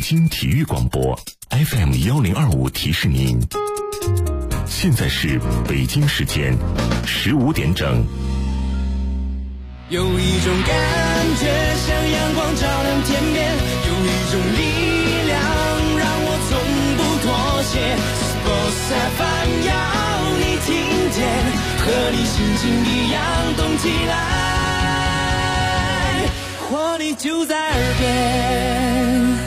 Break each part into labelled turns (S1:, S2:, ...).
S1: 京体育广播 FM1025提示您，现在是北京时间15点整。
S2: 有一种感觉像阳光照亮天边，有一种力量让我从不妥协。Sports FM 要你听见，和你心情一样动起来，活力就在耳边。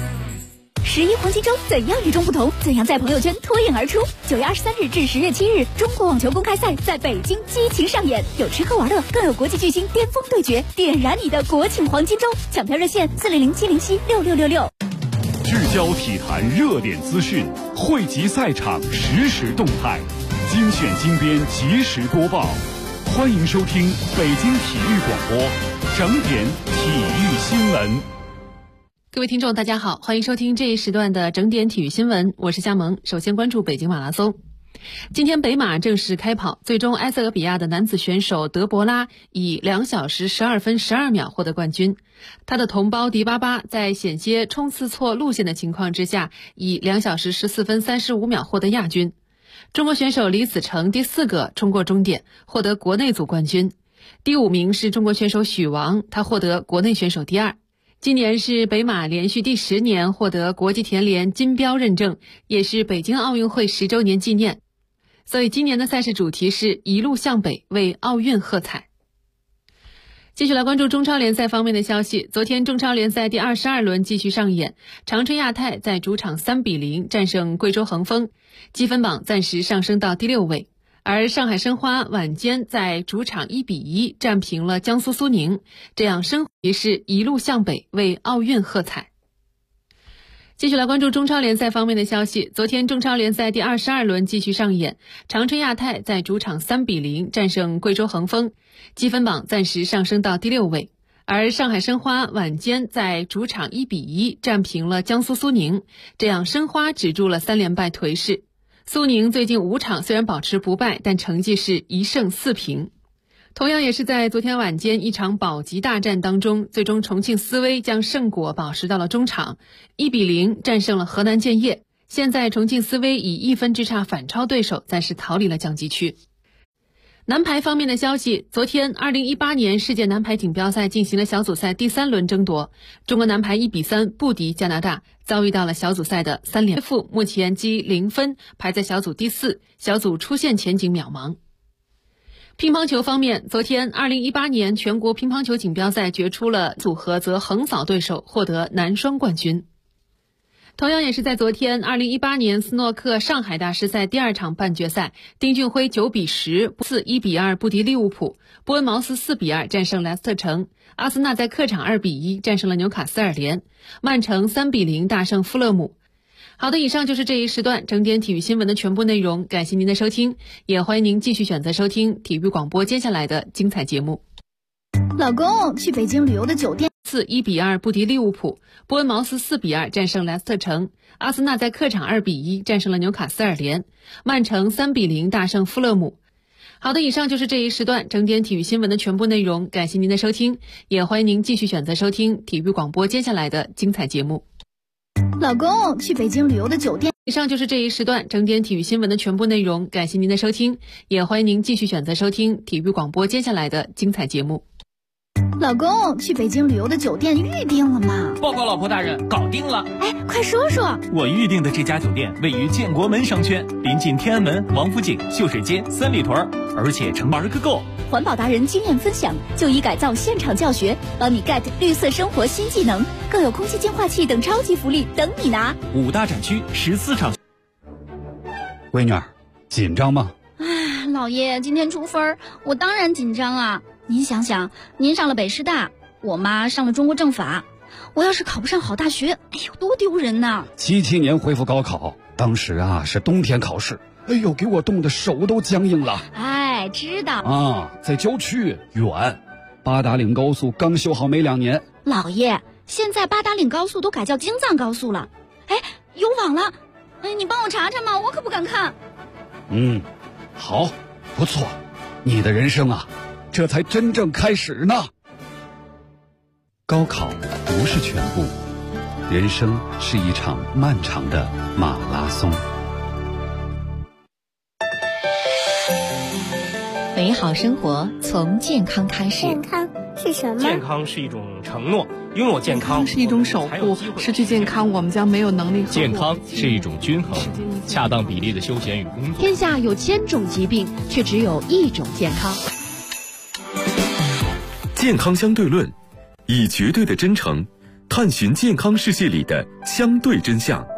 S3: 11黄金周怎样与众不同？怎样在朋友圈脱颖而出？9月23日至10月7日，中国网球公开赛在北京激情上演，有吃喝玩乐，更有国际巨星巅峰对决，点燃你的国庆黄金周！抢票热线400-707-6666。
S4: 聚焦体坛热点资讯，汇集赛场实时动态，精选精编及时播报。欢迎收听北京体育广播整点体育新闻。
S5: 各位听众大家好，欢迎收听这一时段的整点体育新闻，我是夏萌。首先关注北京马拉松。今天北马正式开跑，最终埃塞俄比亚的男子选手德博拉以2小时12分12秒获得冠军。他的同胞迪巴巴在险些冲刺错路线的情况之下，以2小时14分35秒获得亚军。中国选手李子成第4个冲过终点，获得国内组冠军。第5名是中国选手许王，他获得国内选手第2。今年是北马连续第10年获得国际田联金标认证，也是北京奥运会10周年纪念。所以今年的赛事主题是一路向北，为奥运喝彩。继续来关注中超联赛方面的消息。昨天中超联赛第22轮继续上演，长春亚泰在主场3-0战胜贵州恒丰，积分榜暂时上升到第6位。而上海申花晚间在主场1-1战平了江苏苏宁，这样申花也是一路向北，为奥运喝彩。继续来关注中超联赛方面的消息。昨天中超联赛第22轮继续上演，长春亚泰在主场3-0战胜贵州恒丰，积分榜暂时上升到第6位。而上海申花晚间在主场1-1战平了江苏苏宁，这样申花止住了3连败颓势。苏宁最近5场虽然保持不败，但成绩是1胜4平。同样也是在昨天晚间一场保级大战当中，最终重庆斯威将胜果保持到了中场，1-0战胜了河南建业。现在重庆斯威以1分之差反超对手，暂时逃离了降级区。男排方面的消息，昨天2018年世界男排锦标赛进行了小组赛第3轮争夺，中国男排1-3不敌加拿大，遭遇到了小组赛的3连负，目前积0分，排在小组第4，小组出线前景渺茫。乒乓球方面，昨天2018年全国乒乓球锦标赛决出了组合则横扫对手，获得男双冠军。同样也是在昨天2018年斯诺克上海大师赛第2场半决赛，丁俊晖9-10 1-2不敌利物浦，波恩茅斯4-2战胜莱斯特城，阿森纳在客场2-1战胜了纽卡斯尔联，曼城3-0大胜富勒姆。好的，以上就是这一时段整点体育新闻的全部内容，感谢您的收听，也欢迎您继续选择收听体育广播接下来的精彩节目。
S3: 老公，去北京旅游的酒店
S5: 1-2不敌利物浦，波恩茅斯4-2战胜莱斯特城，阿森纳在客场2-1战胜了纽卡斯尔联，曼城3-0大胜富勒姆。好的，以上就是这一时段整点体育新闻的全部内容，感谢您的收听，也欢迎您继续选择收听体育广播接下来的精彩节目。
S3: 老公，去北京旅游的酒店。
S5: 以上就是这一时段整点体育新闻的全部内容，感谢您的收听，也欢迎您继续选择收听体育广播接下来的精彩节目。
S3: 老公，去北京旅游的酒店预定了吗？
S6: 报告老婆大人，搞定了。
S3: 哎，快说说。
S6: 我预定的这家酒店位于建国门商圈，临近天安门、王府井、秀水街、三里屯，而且成玩个够。
S3: 环保达人经验分享，就医改造现场教学，帮你 get 绿色生活新技能，更有空气净化器等超级福利等你拿。
S6: 5大展区14场。
S4: 闺女儿，紧张吗？
S7: 哎，老爷，今天出分，我当然紧张啊。您想想，您上了北师大，我妈上了中国政法，我要是考不上好大学，哎呦，多丢人呐
S4: ！77年恢复高考，当时啊是冬天考试，哎呦，给我冻得手都僵硬了。
S7: 哎，知道
S4: 啊，在郊区远，八达岭高速刚修好没2年。
S7: 老爷，现在八达岭高速都改叫京藏高速了，哎，有网了，哎，你帮我查查嘛，我可不敢看。
S4: 好，不错，你的人生啊，这才真正开始呢。高考不是全部， 人生是一场漫长的马拉松。
S8: 美好生活从健康开始。
S9: 健康是什么？
S10: 健康是一种承诺，拥有健康
S11: 是一种守护，失去健康我们将没有能力。
S6: 健康是一种均衡，恰当比例的休闲与工作。
S8: 天下有1000种疾病，却只有1种健康。
S1: 健康相对论，以绝对的真诚探寻健康世界里的相对真相。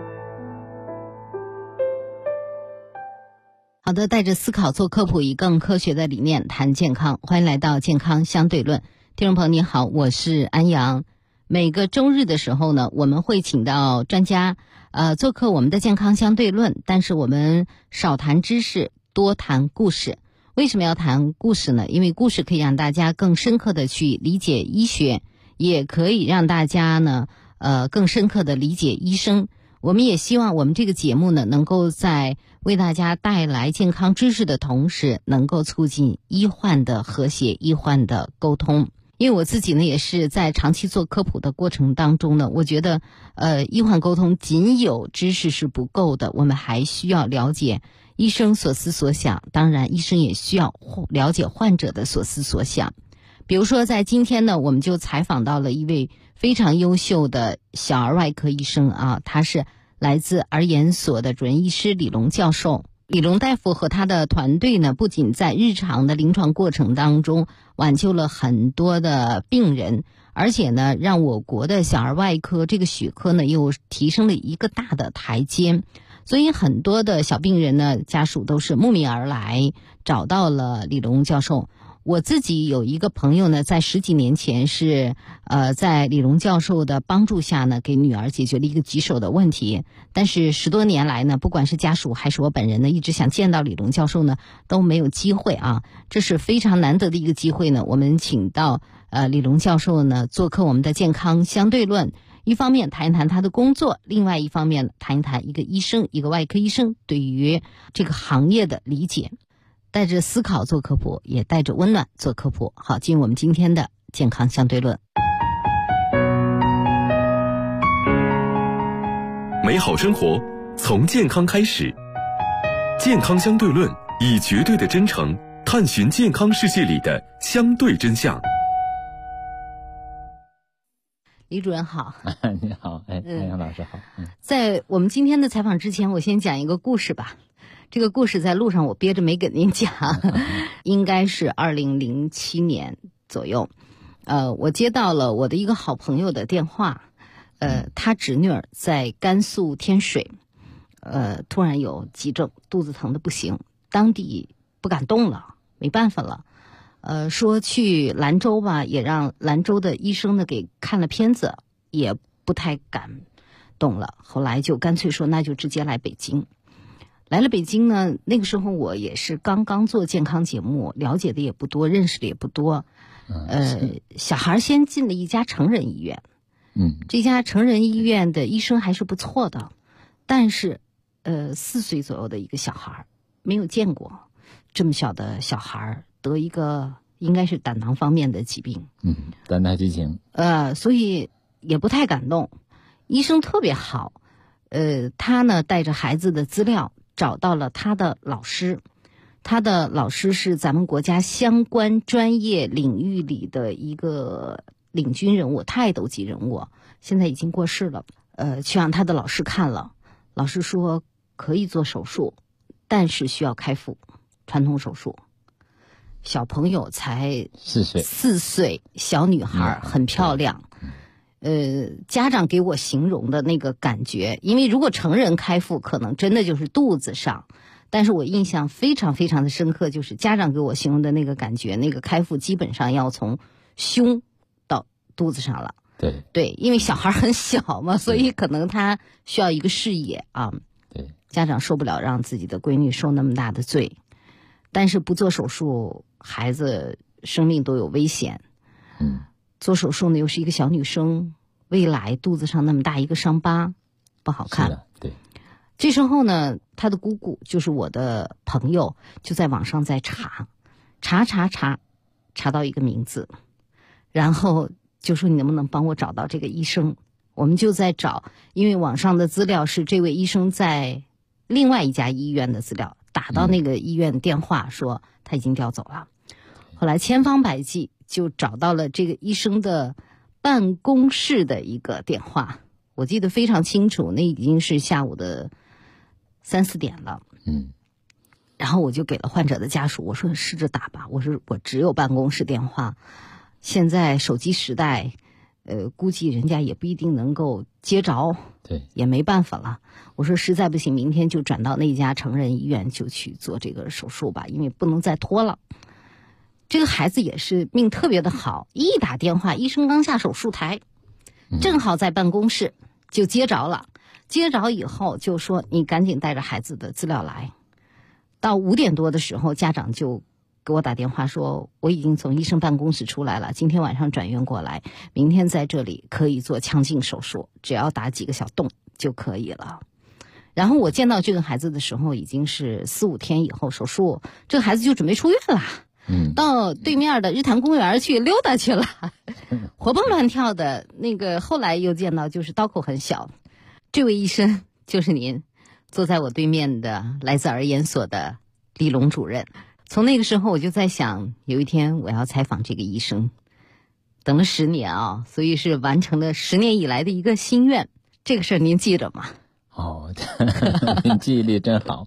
S12: 好的，带着思考做科普，以更科学的理念谈健康。欢迎来到健康相对论。听众朋友你好，我是安阳。每个周日的时候呢，我们会请到专家做客我们的健康相对论，但是我们少谈知识，多谈故事。为什么要谈故事呢？因为故事可以让大家更深刻的去理解医学，也可以让大家呢更深刻的理解医生。我们也希望我们这个节目呢，能够在为大家带来健康知识的同时，能够促进医患的和谐，医患的沟通。因为我自己呢，也是在长期做科普的过程当中呢，我觉得医患沟通仅有知识是不够的，我们还需要了解医生所思所想，当然医生也需要了解患者的所思所想。比如说在今天呢，我们就采访到了一位非常优秀的小儿外科医生啊，他是来自儿研所的主任医师李龙教授。李龙大夫和他的团队呢，不仅在日常的临床过程当中挽救了很多的病人，而且呢，让我国的小儿外科这个学科呢，又提升了一个大的台阶。所以很多的小病人呢，家属都是慕名而来，找到了李龙教授。我自己有一个朋友呢，在10几年前是在李龙教授的帮助下呢，给女儿解决了一个棘手的问题。但是10多年来呢，不管是家属还是我本人呢，一直想见到李龙教授呢，都没有机会啊。这是非常难得的一个机会呢，我们请到李龙教授呢做客我们的健康相对论。一方面谈一谈他的工作，另外一方面谈一谈一个医生，一个外科医生对于这个行业的理解。带着思考做科普，也带着温暖做科普。好，进入我们今天的健康相对论。
S1: 美好生活从健康开始，健康相对论，以绝对的真诚探寻健康世界里的相对真相。
S12: 李主任好。
S13: 你好，安阳老师好。
S12: 在我们今天的采访之前，我先讲一个故事吧。这个故事在路上我憋着没跟您讲，应该是2007年左右。我接到了我的一个好朋友的电话，他侄女儿在甘肃天水，突然有急症，肚子疼的不行，当地不敢动了，没办法了。说去兰州吧，也让兰州的医生呢给看了片子，也不太敢动了。后来就干脆说，那就直接来北京。来了北京呢，那个时候我也是刚刚做健康节目，了解的也不多，认识的也不多。小孩先进了一家成人医院，这家成人医院的医生还是不错的，但是4岁左右的一个小孩，没有见过这么小的小孩得一个应该是胆囊方面的疾病，
S13: 胆大畸形，
S12: 所以也不太敢动。医生特别好，他呢带着孩子的资料找到了他的老师，他的老师是咱们国家相关专业领域里的一个领军人物，泰斗级人物，现在已经过世了。去让他的老师看了，老师说可以做手术，但是需要开腹，传统手术。小朋友才4岁，小女孩，很漂亮。家长给我形容的那个感觉，因为如果成人开腹可能真的就是肚子上，但是我印象非常非常的深刻，就是家长给我形容的那个感觉，那个开腹基本上要从胸到肚子上了。对，因为小孩很小嘛，所以可能他需要一个视野啊。
S13: 对，
S12: 家长受不了让自己的闺女受那么大的罪，但是不做手术，孩子生命都有危险。做手术呢，又是一个小女生，未来肚子上那么大一个伤疤，不好看。
S13: 是的，对。
S12: 这时候呢，她的姑姑就是我的朋友，就在网上在查到一个名字，然后就说你能不能帮我找到这个医生？ 我们就在找，因为网上的资料是这位医生在另外一家医院的资料，打到那个医院电话说他已经调走了。后来千方百计就找到了这个医生的办公室的一个电话，我记得非常清楚，那已经是下午的3、4点了。然后我就给了患者的家属，我说试着打吧，我说我只有办公室电话，现在手机时代，估计人家也不一定能够接着，
S13: 对，
S12: 也没办法了。我说实在不行，明天就转到那家成人医院就去做这个手术吧，因为不能再拖了。这个孩子也是命特别的好，一打电话，医生刚下手术台，正好在办公室就接着了。接着以后就说你赶紧带着孩子的资料来。到5点多的时候，家长就给我打电话说，我已经从医生办公室出来了，今天晚上转院过来，明天在这里可以做腔镜手术，只要打几个小洞就可以了。然后我见到这个孩子的时候，已经是4、5天以后手术，这个孩子就准备出院了。到对面的日坛公园去溜达去了，活蹦乱跳的。那个后来又见到，就是刀口很小。这位医生就是您坐在我对面的来自儿研所的李龙主任。从那个时候我就在想，有一天我要采访这个医生。等了10年啊，所以是完成了10年以来的一个心愿。这个事儿您记着吗？
S13: 您记忆力真好。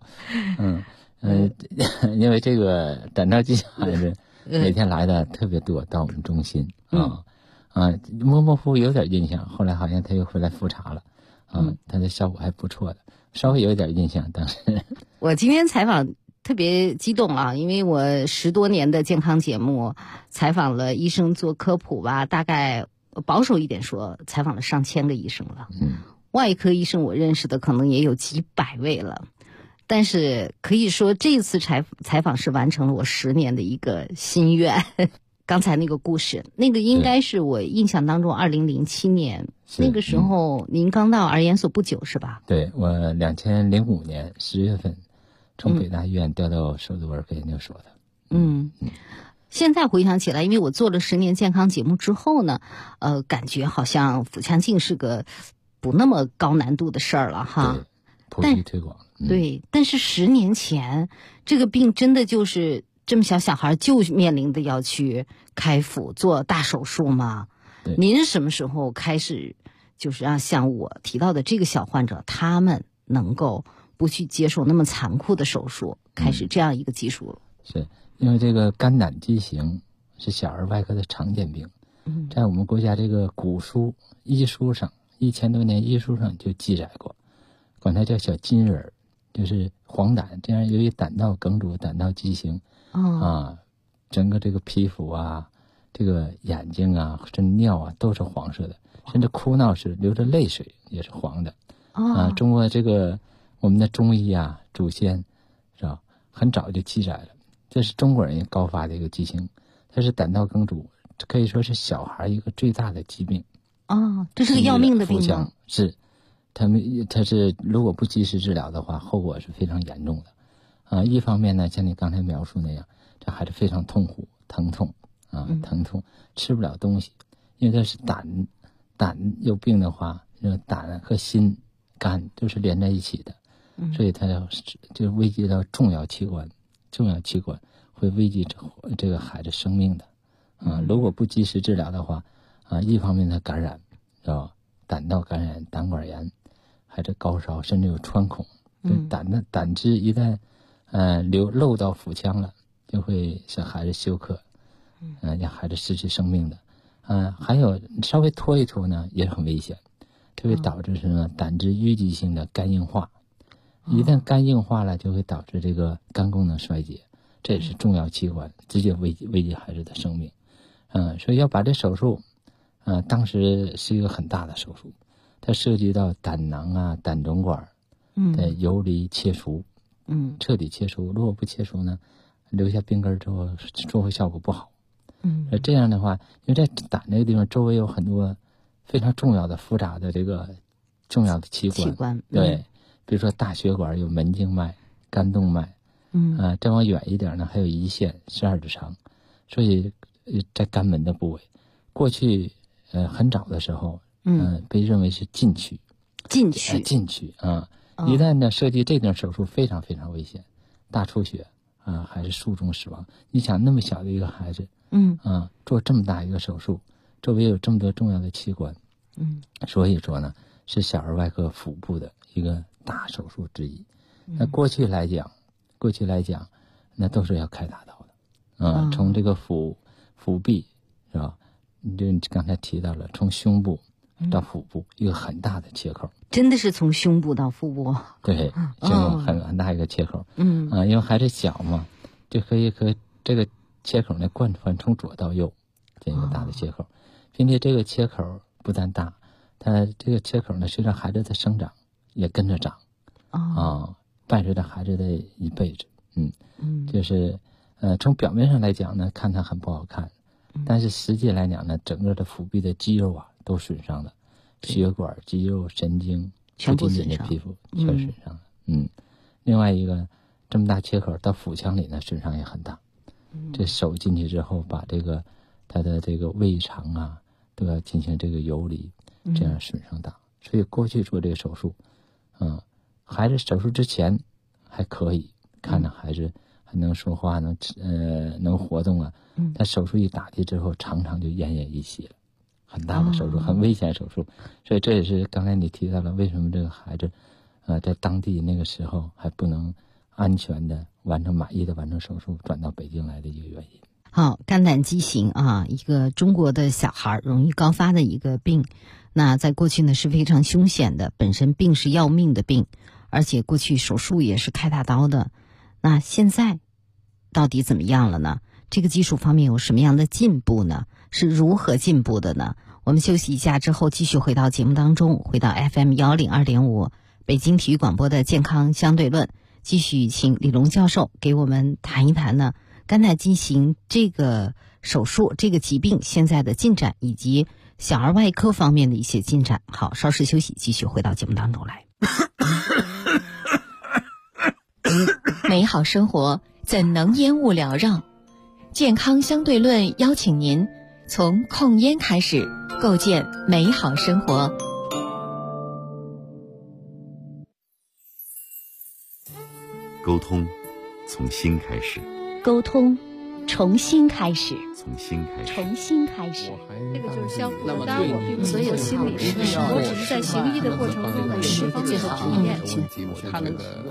S13: 因为这个胆道畸形孩子每天来的特别多，到我们中心模模糊有点印象，后来好像他又回来复查了，他的效果还不错的，稍微有一点印象。当时
S12: 我今天采访特别激动啊，因为我10多年的健康节目采访了医生做科普吧，大概保守一点说，采访了上千个医生了。外科医生我认识的可能也有几百位了。但是可以说这次采访是完成了我10年的一个心愿。刚才那个故事，那个应该是我印象当中2007年，那个时候您刚到儿研所不久是吧？
S13: 对，我2005年10月份从北大医院调到首都儿科研究所的。
S12: 现在回想起来，因为我做了10年健康节目之后呢，感觉好像腹腔镜是个不那么高难度的事儿了哈。
S13: 普及推广。
S12: 对，但是10年前这个病真的就是这么小孩就面临的要去开腹做大手术吗？您什么时候开始就是让像我提到的这个小患者，他们能够不去接受那么残酷的手术，开始这样一个技术？
S13: 是因为这个肝胆畸形是小儿外科的常见病，在我们国家这个古书医书上1000多年医书上就记载过，管它叫小金人，就是黄疸，这样由于胆道梗阻、胆道畸形，整个这个皮肤啊、这个眼睛啊、甚至尿啊都是黄色的，甚至哭闹时流着泪水也是黄的。中国这个我们的中医啊祖先是吧，很早就记载了，这是中国人高发的一个畸形，它是胆道梗阻，可以说是小孩一个最大的疾病。
S12: 这是个要命的病吗？
S13: 是。他是如果不及时治疗的话，后果是非常严重的。一方面呢，像你刚才描述那样，这孩子非常痛苦、疼痛，吃不了东西，因为他是胆有病的话，胆和心、肝都是连在一起的，所以他就危及到重要器官会危及这个孩子生命的。如果不及时治疗的话，一方面他感染，是吧？胆道感染、胆管炎。孩子高烧，甚至有穿孔，胆汁一旦漏到腹腔了，就会使孩子休克，让孩子失去生命的。还有稍微拖一拖呢，也很危险，就会导致什么胆汁淤积性的肝硬化。一旦肝硬化了，就会导致这个肝功能衰竭，这也是重要器官，直接危及孩子的生命。所以要把这手术，当时是一个很大的手术。它涉及到胆囊啊、胆总管的游离切除，彻底切除。如果不切除呢，留下病根之后，术后效果不好。这样的话，因为在胆这个地方周围有很多非常重要的复杂的这个重要的器官，对，比如说大血管有门静脉、肝动脉，再往远一点呢，还有胰腺12指肠，所以在肝门的部位，过去很早的时候。 被认为是禁区。禁区啊！一旦呢涉及这种手术，非常非常危险，大出血啊，还是术中死亡。你想那么小的一个孩子，做这么大一个手术，周围有这么多重要的器官，所以说呢，是小儿外科腹部的一个大手术之一。那过去来讲，那都是要开大刀的，从这个腹壁是吧？你刚才提到了，从胸部到腹部一个很大的切口，
S12: 真的是从胸部到腹部？对，
S13: 很大一个切口。因为孩子小嘛，就可以这个切口呢贯穿从左到右，这个大的切口，并且这个切口不但大，它这个切口呢随着孩子的生长也跟着长，伴随着孩子的一辈子。就是从表面上来讲呢，看它很不好看，但是实际来讲呢，整个的腹壁的肌肉都损伤了，血管、肌肉、神经，
S12: 全部损伤，
S13: 皮肤全损伤了。另外一个这么大切口到腹腔里呢，损伤也很大。这手进去之后，把它的这个胃肠啊都要进行这个游离，这样损伤大。所以过去做这个手术，孩子手术之前还可以看着孩子还能说话，能活动啊。他手术一打击之后，常常就奄奄一息了。很大的手术，很危险手术。所以这也是刚才你提到了，为什么这个孩子，在当地那个时候还不能安全的满意的完成手术，转到北京来的一个原因。
S12: 好，肝胆畸形啊，一个中国的小孩容易高发的一个病。那在过去呢是非常凶险的，本身病是要命的病，而且过去手术也是开大刀的。那现在到底怎么样了呢？这个技术方面有什么样的进步呢？是如何进步的呢？我们休息一下之后继续回到节目当中，回到 FM102.5 北京体育广播的健康相对论，继续请李龙教授给我们谈一谈呢肝胆畸形这个手术这个疾病现在的进展，以及小儿外科方面的一些进展。好，稍事休息，继续回到节目当中来。
S8: 美好生活怎能烟雾缭绕？健康相对论邀请您从控烟开始，构建美好生活。
S1: 沟通从心开始，
S3: 沟通重新开始，
S1: 从心开始，
S3: 重新开始。
S11: 这个就是相互的，当然我并不是做心理师，我只是在行医的过程中有这方面的体验。他那个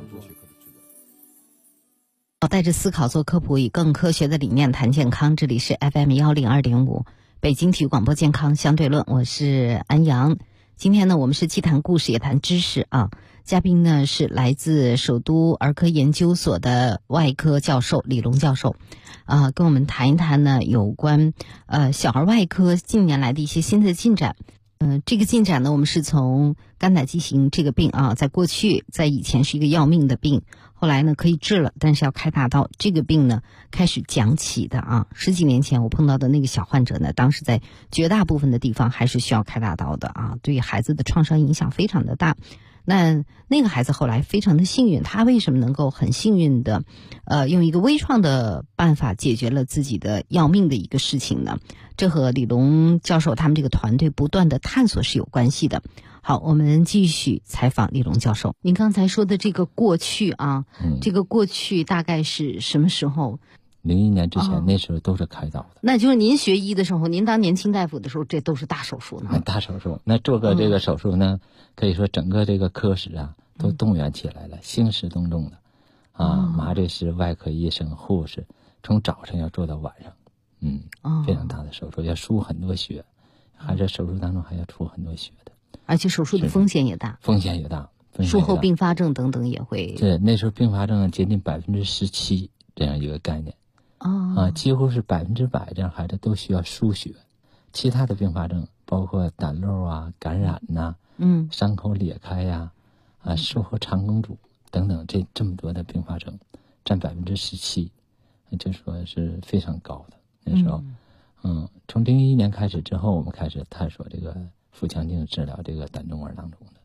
S12: 带着思考做科普，以更科学的理念谈健康。这里是 FM102.5 北京体育广播健康相对论，我是安阳。今天呢，我们是既谈故事也谈知识啊。嘉宾呢是来自首都儿科研究所的外科教授李龙教授，跟我们谈一谈呢有关小儿外科近年来的一些新的进展。这个进展呢，我们是从肝胆畸形这个病啊，在以前是一个要命的病，后来呢可以治了，但是要开大刀，这个病呢开始讲起的啊。10几年前我碰到的那个小患者呢，当时在绝大部分的地方还是需要开大刀的啊，对孩子的创伤影响非常的大。那个孩子后来非常的幸运，他为什么能够很幸运的用一个微创的办法解决了自己的要命的一个事情呢？这和李龙教授他们这个团队不断的探索是有关系的。好，我们继续采访李龙教授。您刚才说的这个过去啊，这个过去大概是什么时候
S13: ？01年之前，那时候都是开刀的。
S12: 那就是您学医的时候，您当年轻大夫的时候，这都是大手术呢。
S13: 大手术，那做个这个手术呢，可以说整个这个科室啊都动员起来了，兴师动众的麻醉师、外科医生、护士，从早晨要做到晚上，非常大的手术，要输很多血，还在手术当中还要出很多血的，
S12: 而且手术的风险也大，术后并发症等等也会。
S13: 对，那时候并发症接近17%这样一个概念。几乎是100%这样孩子都需要输血，其他的并发症包括胆漏啊、感染呐、伤口裂开呀、术后肠梗阻等等，这么多的并发症占17%，就说是非常高的。那时候，从01年开始之后，我们开始探索这个腹腔镜治疗这个胆总管囊肿的。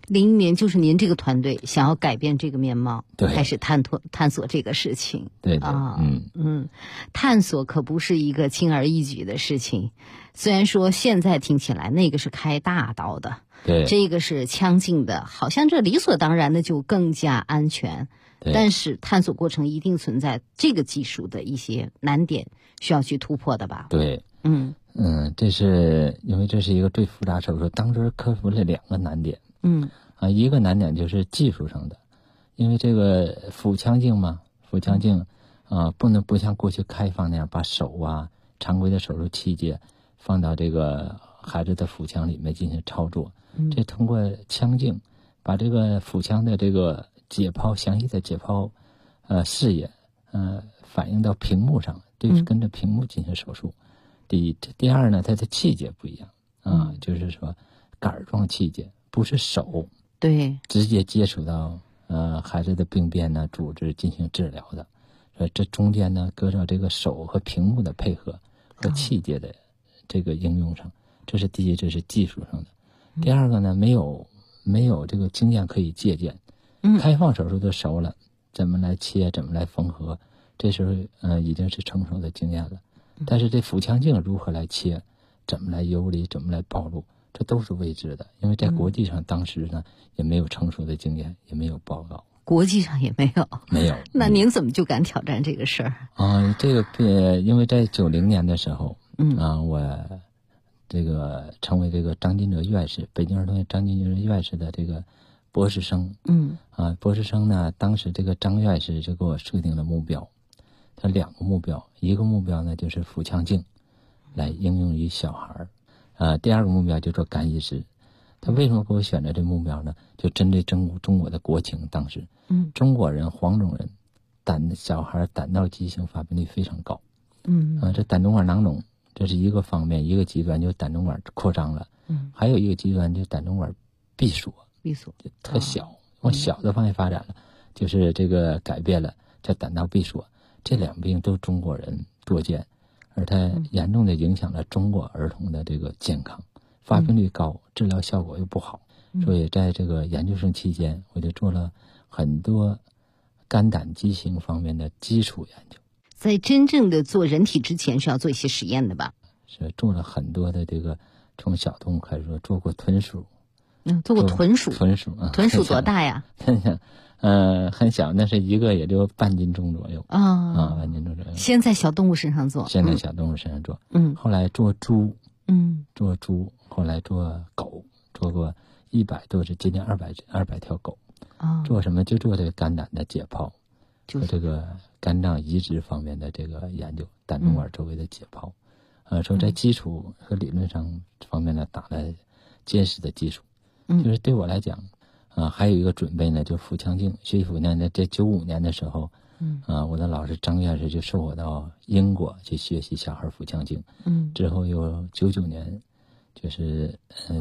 S12: 01年就是您这个团队想要改变这个面貌，
S13: 对，
S12: 开始探索这个事情。
S13: 对
S12: 啊，探索可不是一个轻而易举的事情。虽然说现在听起来那个是开大刀的，
S13: 对，
S12: 这个是枪禁的，好像这理所当然的就更加安全。但是探索过程一定存在这个技术的一些难点需要去突破的吧？
S13: 对，这是因为这是一个最复杂手术，当时克服了2个难点。一个难点就是技术上的，因为这个腹腔镜嘛，不能不像过去开放那样把手啊常规的手术器械放到这个孩子的腹腔里面进行操作。这通过腔镜把这个腹腔的这个详细的解剖视野反映到屏幕上，对，跟着屏幕进行手术。第二呢，它的器械不一样就是说杆状器械，不是手
S12: 对
S13: 直接接触到孩子的病变呢组织进行治疗的，这中间呢搁到这个手和屏幕的配合和器械的这个应用上，这是第一，这是技术上的。第二个呢，没有这个经验可以借鉴。开放手术都熟了，怎么来切，怎么来缝合，这时候已经是成熟的经验了。但是这腹腔镜如何来切，怎么来游离，怎么来暴露，这都是未知的，因为在国际上当时呢也没有成熟的经验，也没有报告，
S12: 国际上也没有。那您怎么就敢挑战这个事儿？
S13: 这个因为在90年的时候，我这个成为这个张金哲院士，北京儿童医院张金哲院士的这个博士生。博士生呢，当时这个张院士就给我设定了目标，他2个目标，一个目标呢就是腹腔镜来应用于小孩第二个目标就做肝移植。他为什么给我选择这目标呢？就针对中国的国情，当时中国人黄种人小孩胆道畸形发病率非常高。这胆总管囊肿这是一个方面，一个极端就胆总管扩张了，还有一个极端就胆总管闭锁特小，往小的方向发展了，就是这个改变了叫胆道闭锁。这2病都中国人多见，而它严重的影响了中国儿童的这个健康，发病率高，治疗效果又不好。所以在这个研究生期间，我就做了很多肝胆畸形方面的基础研究。
S12: 在真正的做人体之前是要做一些实验的吧？
S13: 是做了很多的这个，从小动物开始说，做过豚鼠。
S12: 做过豚鼠。豚鼠多大呀？
S13: 很小，那是一个也就半斤重左右。半斤重左右。
S12: 先在小动物身上做。
S13: 先在小动物身上做。后来做猪。做猪，后来做狗，做过100多只，接近200条狗。做什么？就做这个肝胆的解剖，和这个肝脏移植方面的这个研究，胆总管周围的解剖。说在基础和理论上方面呢，打了坚实的基础。就是对我来讲，还有一个准备呢，就腹腔镜。学习腹腔镜，在95年的时候，我的老师张院士就送我到英国去学习小孩腹腔镜。之后又99年，就是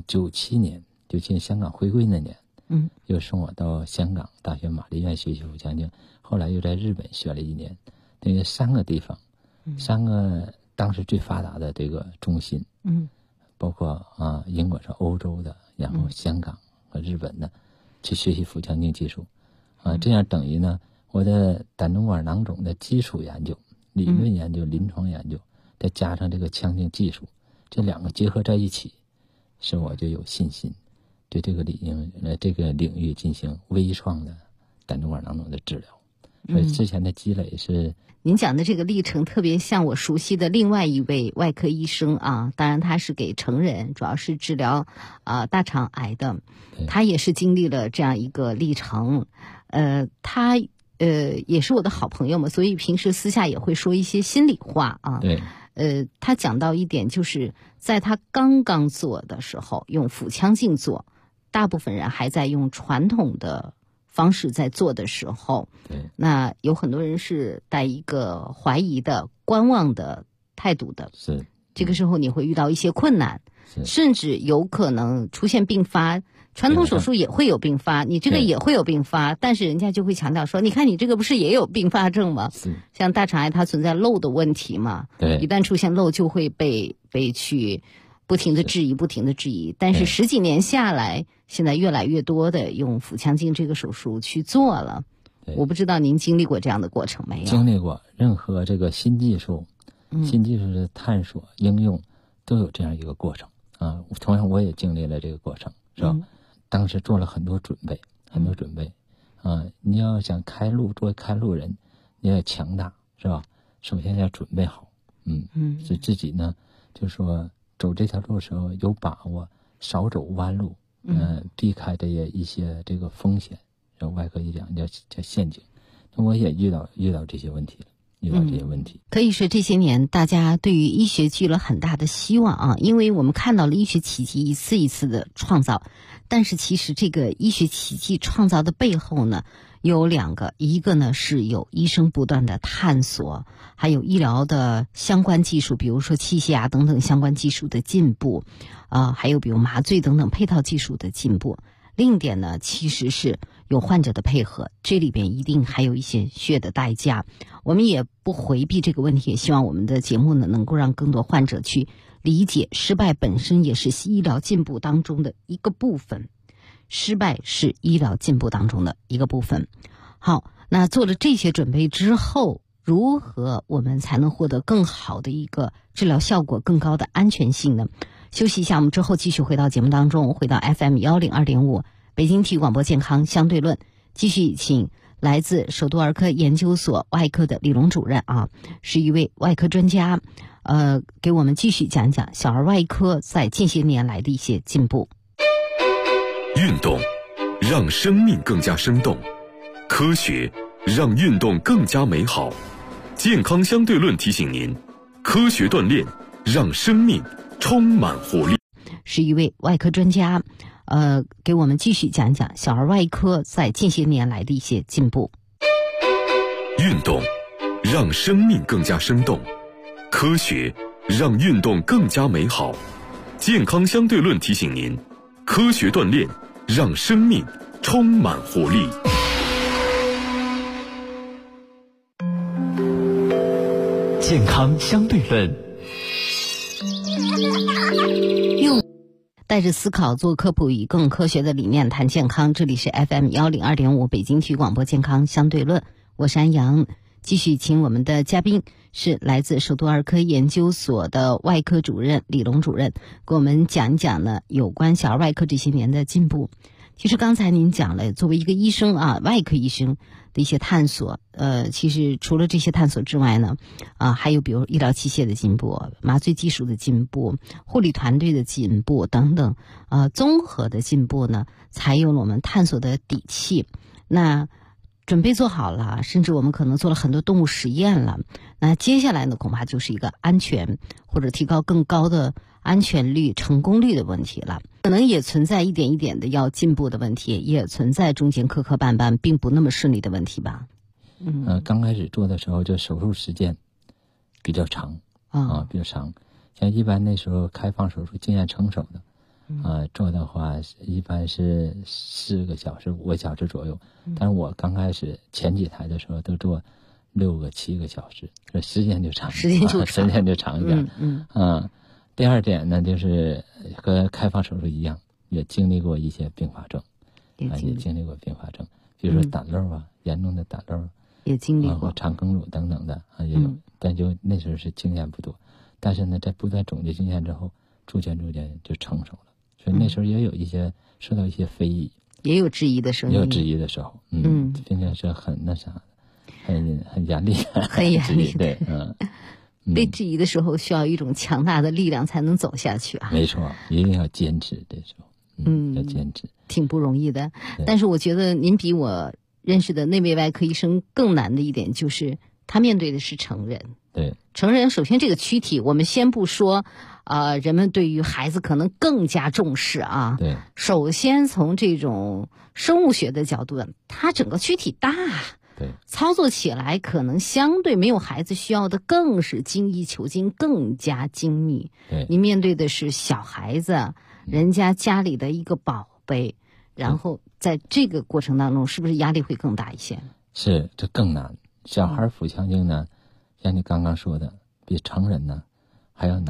S13: 97年香港回归那年，又送我到香港大学玛丽院学习腹腔镜。后来又在日本学了1年，那个3个地方，3个当时最发达的这个中心，包括英国是欧洲的，然后香港和日本的，去学习腹腔镜技术。这样等于呢，我的胆总管囊肿的基础研究、理论研究、临床研究，再加上这个腔镜技术，这2个结合在一起，使我就有信心对这个领域进行微创的胆总管囊肿的治疗。所以之前的积累是。
S12: 您讲的这个历程特别像我熟悉的另外一位外科医生当然他是给成人，主要是治疗大肠癌的，他也是经历了这样一个历程。他也是我的好朋友嘛，所以平时私下也会说一些心里话
S13: 对。
S12: 他讲到一点，就是在他刚刚做的时候用腹腔镜做，大部分人还在用传统的方式在做的时候，那有很多人是带一个怀疑的、观望的态度的。
S13: 是，
S12: 这个时候你会遇到一些困难，甚至有可能出现并发。传统手术也会有并发，你这个也会有并发，但是人家就会强调说，你看你这个不是也有并发症吗？像大肠癌它存在漏的问题嘛，一旦出现漏就会被去不停的质疑，但是10几年下来，现在越来越多的用腹腔镜这个手术去做了。我不知道您经历过这样的过程没有？
S13: 经历过，任何这个新技术的探索应用都有这样一个过程啊。同样我也经历了这个过程，是吧？当时做了很多准备啊。你要想开路，作为开路人，你要强大，是吧？首先要准备好，使自己呢，就是说走这条路的时候有把握，少走弯路，避开这些一些这个风险。外科医讲叫陷阱，那我也遇到这些问题了，
S12: 可以说这些年大家对于医学寄了很大的希望啊，因为我们看到了医学奇迹一次一次的创造，但是其实这个医学奇迹创造的背后呢，有2个，一个呢是有医生不断的探索，还有医疗的相关技术，比如说器械啊等等相关技术的进步，还有比如麻醉等等配套技术的进步。另一点呢，其实是有患者的配合，这里边一定还有一些血的代价。我们也不回避这个问题，也希望我们的节目呢能够让更多患者去理解，失败本身也是医疗进步当中的一个部分。失败是医疗进步当中的一个部分。好，那做了这些准备之后，如何我们才能获得更好的一个治疗效果、更高的安全性呢？休息一下，我们之后继续回到节目当中，回到 FM102.5北京体育广播健康相对论，继续请来自首都儿科研究所外科的李龙主任啊，是一位外科专家，给我们继续讲讲小儿外科在近些年来的一些进步。
S1: 运动让生命更加生动，科学让运动更加美好。健康相对论提醒您，科学锻炼让生命充满活力。
S12: 是一位外科专家，给我们继续讲讲小儿外科在近些年来的一些进步。
S1: 运动让生命更加生动，科学让运动更加美好。健康相对论提醒您，科学锻炼让生命充满活力。
S6: 健康相对论，
S12: 带着思考做科普，以更科学的理念谈健康。这里是 FM102.5北京体育广播健康相对论，我是安阳。继续请我们的嘉宾是来自首都儿科研究所的外科主任李龙主任，给我们讲一讲呢有关小儿外科这些年的进步。其实刚才您讲了，作为一个医生啊，外科医生的一些探索，其实除了这些探索之外呢，还有比如医疗器械的进步、麻醉技术的进步、护理团队的进步等等，综合的进步呢，才有了我们探索的底气。那准备做好了，甚至我们可能做了很多动物实验了，那接下来呢，恐怕就是一个安全或者提高更高的安全率、成功率的问题了。可能也存在一点一点的要进步的问题，也存在中间磕磕绊绊并不那么顺利的问题吧。
S13: 刚开始做的时候，就手术时间比较长比较长。像一般那时候开放手术经验成熟的做的话一般是4个小时、5个小时左右，但是我刚开始前几台的时候都做6个、7个小时，这时间就长一点。第二点呢，就是和开放手术一样，也经历过一些并发症，也经历过并发症，比如说胆漏严重的胆漏
S12: 也经历过，
S13: 肠梗阻等等的也有，但就那时候是经验不多，但是呢，在不断总结经验之后，逐渐就成熟了，所以那时候也有一些受到一些非议，
S12: 也有质疑的声音，
S13: 也有质疑的时候，并且是很那啥的，很严厉，
S12: 很严厉，
S13: 对，
S12: 被质疑的时候需要一种强大的力量才能走下去啊！
S13: 没错，一定要坚持，这时候，要坚持，
S12: 挺不容易的。但是我觉得您比我认识的那位外科医生更难的一点就是，他面对的是成人。
S13: 对，
S12: 成人首先这个躯体，我们先不说，人们对于孩子可能更加重视啊。
S13: 对，
S12: 首先从这种生物学的角度，他整个躯体大。
S13: 对，
S12: 操作起来可能相对没有孩子需要的更是精益求精，更加精密。
S13: 对，
S12: 你面对的是小孩子，人家家里的一个宝贝，然后在这个过程当中，是不是压力会更大一些？
S13: 是，这更难。小孩腹腔镜呢，像你刚刚说的，比成人呢还要难，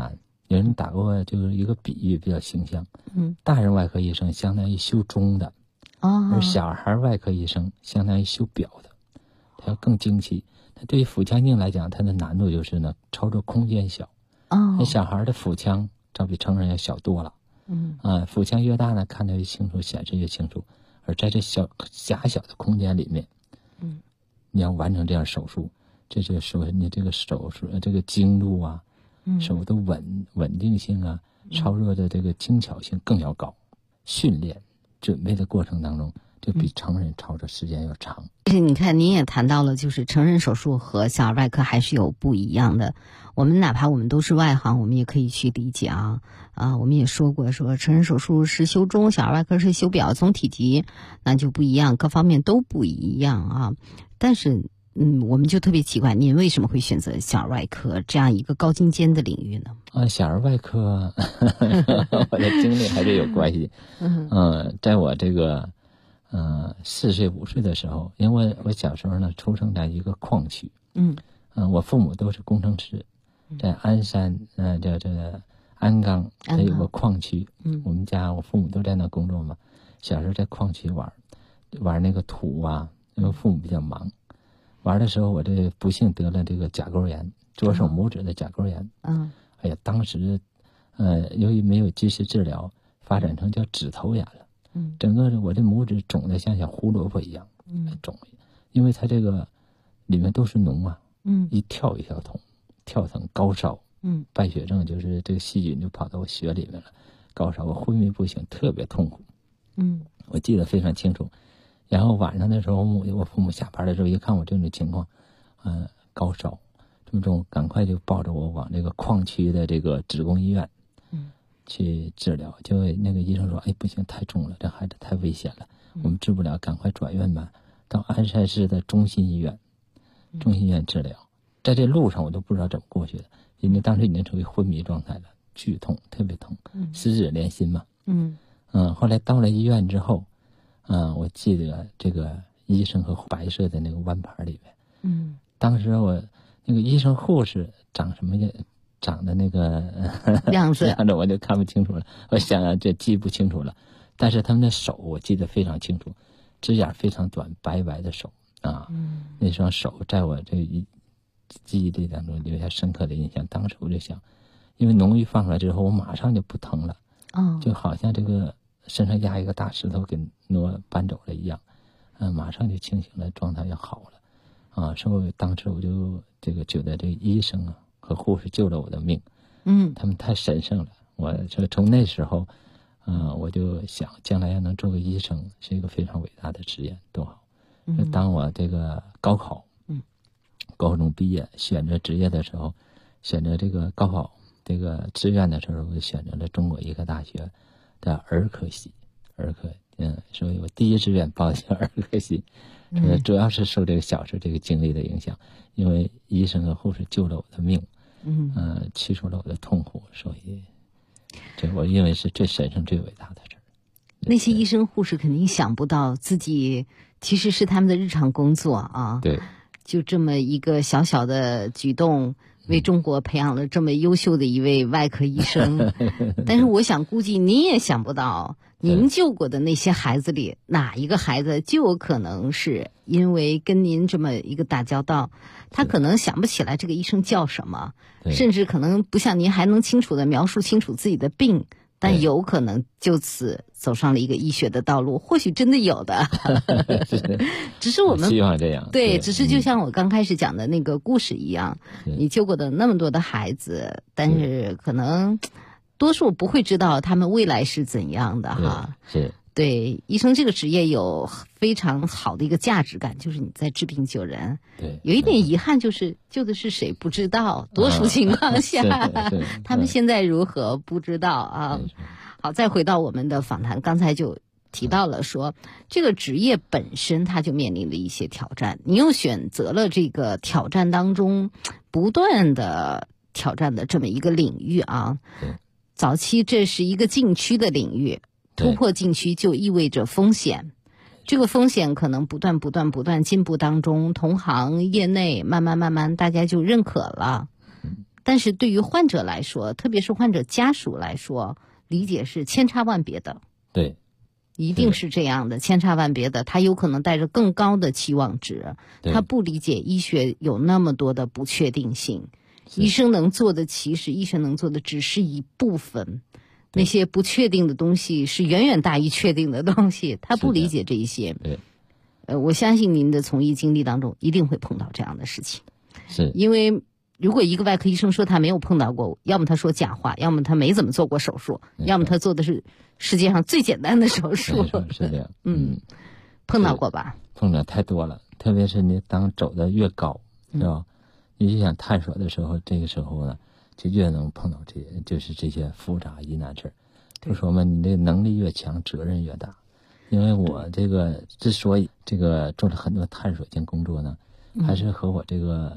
S13: 有人打过就是一个比喻比较形象，大人外科医生相当于修钟的，而小孩外科医生相当于修表的，他要更精细。那对于腹腔镜来讲，它的难度就是呢，操作空间小。那小孩的腹腔照比成人要小多了。腹腔越大呢，看得越清楚，显示越清楚。而在这狭小的空间里面，你要完成这样手术，这就说你这个手术这个精度啊，手术的稳定性啊，操作的这个精巧性更要高。训练准备的过程当中，就比成人操作时间要长。
S12: 你看，您也谈到了，就是成人手术和小儿外科还是有不一样的。我们哪怕我们都是外行，我们也可以去理解啊。我们也说过，说成人手术是修钟，小儿外科是修表，从体积那就不一样，各方面都不一样啊。但是，我们就特别奇怪，您为什么会选择小儿外科这样一个高精尖的领域呢？
S13: 小儿外科，我的经历还是有关系。在我这个4岁5岁的时候，因为我小时候呢出生在一个矿区，我父母都是工程师，在鞍山叫这个鞍钢，它有个矿区，我父母都在那工作嘛。小时候在矿区玩那个土啊，因为父母比较忙，玩的时候我这不幸得了这个甲沟炎，左手拇指的甲沟炎。哎呀，当时由于没有及时治疗，发展成叫指头炎了。整个我这拇指肿得像小胡萝卜一样，肿，因为它这个里面都是脓啊，一跳一跳痛，跳疼高烧，败血症就是这个细菌就跑到我血里面了，高烧，我昏迷不醒，特别痛苦。我记得非常清楚。然后晚上的时候，我父母下班的时候一看我这种情况，高烧这么重，赶快就抱着我往这个矿区的这个职工医院去治疗。就那个医生说，哎，不行，太重了，这孩子太危险了，我们治不了，赶快转院吧，到鞍山市的中心医院治疗。在这路上我都不知道怎么过去的，因为当时已经处于昏迷状态了，剧痛，特别痛，十指连心嘛。后来到了医院之后，我记得这个医生和白色的那个弯盘里面，当时我那个医生护士长什么样，长的那个
S12: 样子
S13: 我就看不清楚了，我想这记不清楚了。但是他们的手我记得非常清楚，指甲非常短，白白的手啊，那双手在我这记忆力当中留下深刻的印象。当时我就想，因为脓一放出来之后，我马上就不疼了，就好像这个身上压一个大石头给搬走了一样，马上就清醒了，状态也好了，所以当时我就这个觉得这个医生啊和护士救了我的命，他们太神圣了。我就从那时候，我就想将来要能做个医生是一个非常伟大的职业，多好。当我这个高考，高中毕业选择职业的时候，选择这个高考这个志愿的时候，我就选择了中国医科大学的儿科系，所以我第一志愿报的儿科系，主要是受这个小时候这个经历的影响，因为医生和护士救了我的命，去除了我的痛苦，所以这我认为是最神圣、最伟大的事儿。
S12: 那些医生护士肯定想不到自己其实是他们的日常工作啊，
S13: 对，
S12: 就这么一个小小的举动，为中国培养了这么优秀的一位外科医生。但是我想估计您也想不到，您救过的那些孩子里，哪一个孩子就有可能是因为跟您这么一个打交道，他可能想不起来这个医生叫什么，甚至可能不像您还能清楚地描述清楚自己的病，但有可能就此走上了一个医学的道路，或许真的有的。只是我们
S13: 希望这样，
S12: 对，只是就像我刚开始讲的那个故事一样，你救过的那么多的孩子，但是可能多数不会知道他们未来是怎样的哈。
S13: 是。
S12: 对，医生这个职业有非常好的一个价值感，就是你在治病救人。
S13: 对，
S12: 有一点遗憾就是救的是谁不知道，多数情况下，他们现在如何不知道啊。好，再回到我们的访谈，刚才就提到了说，这个职业本身它就面临了一些挑战，你又选择了这个挑战当中不断的挑战的这么一个领域啊。早期这是一个禁区的领域。突破禁区就意味着风险，这个风险可能不断进步当中，同行业内慢慢大家就认可了。 但是对于患者来说，特别是患者家属来说，理解是千差万别的。
S13: 对，
S12: 一定是这样的，千差万别的。他有可能带着更高的期望值，他不理解医学有那么多的不确定性。医生能做的其实医生能做的只是一部分，那些不确定的东西是远远大于确定的东西，他不理解这一些。
S13: 对，
S12: 我相信您的从医经历当中一定会碰到这样的事情。
S13: 是
S12: 因为如果一个外科医生说他没有碰到过，要么他说假话，要么他没怎么做过手术，要么他做的是世界上最简单的手术。
S13: 是这样。
S12: 碰到过吧？
S13: 碰到太多了，特别是你当走的越高，是吧？你就想探索的时候，这个时候呢，就越能碰到这些复杂疑难事儿。就说嘛，你这能力越强，责任越大。因为我这个之所以这个做了很多探索性工作呢，还是和我这个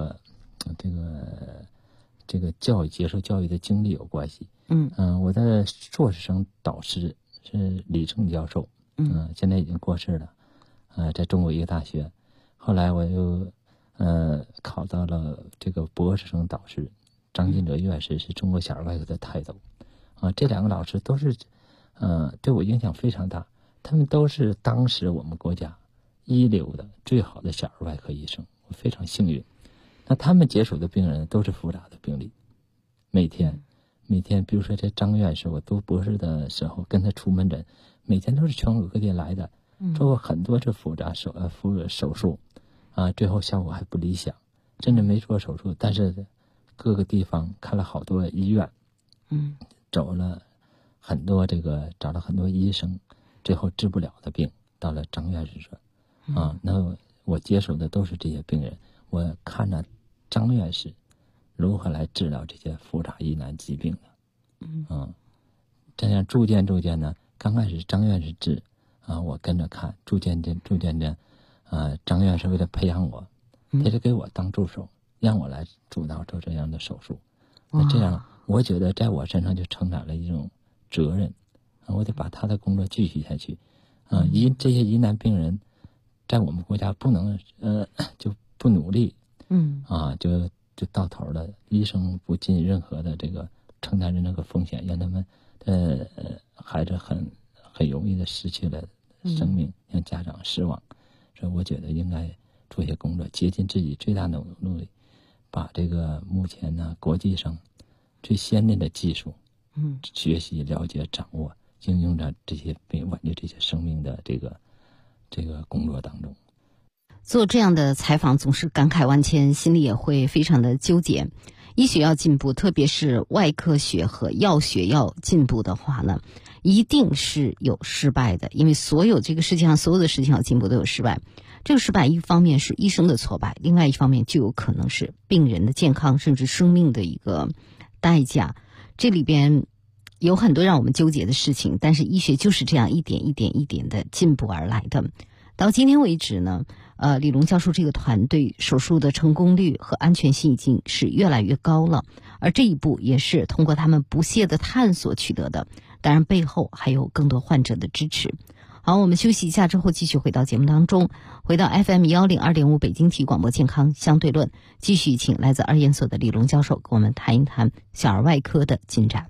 S13: 接受教育的经历有关系。我的硕士生导师是李正教授，现在已经过世了，在中国医科大学。后来我又考到了这个博士生导师张金哲院士，是中国小儿外科的泰斗。这两个老师都是对我影响非常大，他们都是当时我们国家一流的最好的小儿外科医生，我非常幸运。那他们接手的病人都是复杂的病例，每天，比如说这张院士，我读博士的时候跟他出门诊，每天都是全国各地来的，做过很多这复杂手术，最后效果还不理想，甚至没做手术，但是各个地方看了好多医院，走了很多找了很多医生，最后治不了的病到了张院士这，那我接手的都是这些病人，我看着张院士如何来治疗这些复杂疑难疾病的，这样逐渐呢，刚开始张院士治，我跟着看，逐渐的，张院士为了培养我，他就给我当助手，让我来主导做这样的手术。那这样，我觉得在我身上就承载了一种责任，我得把他的工作继续下去。这些疑难病人，在我们国家不能就不努力，就到头了。医生不尽任何的这个承担着那个风险，让他们孩子很容易的失去了生命，让家长失望。所以我觉得应该做些工作，竭尽自己最大的努力，把这个目前呢国际上最先进的技术，学习、了解、掌握，应用在这些挽救这些生命的这个工作当中。
S12: 做这样的采访总是感慨万千，心里也会非常的纠结。医学要进步，特别是外科学和药学要进步的话呢，一定是有失败的，因为这个世界上所有的事情要进步都有失败。这个失败一方面是医生的挫败，另外一方面就有可能是病人的健康甚至生命的一个代价。这里边有很多让我们纠结的事情，但是医学就是这样一点的进步而来的。到今天为止呢，李龙教授这个团队手术的成功率和安全性已经是越来越高了，而这一步也是通过他们不懈的探索取得的，当然背后还有更多患者的支持。好，我们休息一下之后继续回到节目当中，回到 FM102.5 北京体育广播健康相对论，继续请来自二研所的李龙教授跟我们谈一谈小儿外科的进展。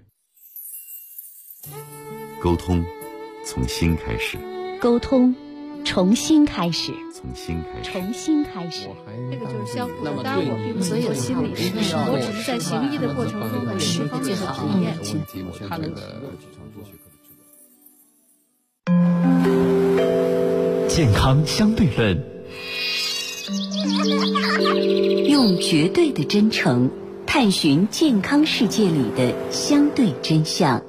S1: 沟通从心开始，
S3: 沟通重新开始，
S1: 从心开始，
S3: 重新开始。
S11: 这个就是相互的，当然我并不是做心理师，我只是在行医的过程中的十方面的体验。
S10: 他能
S6: 健康相对论，
S3: 用绝对的真诚探寻健康世界里的相对真相。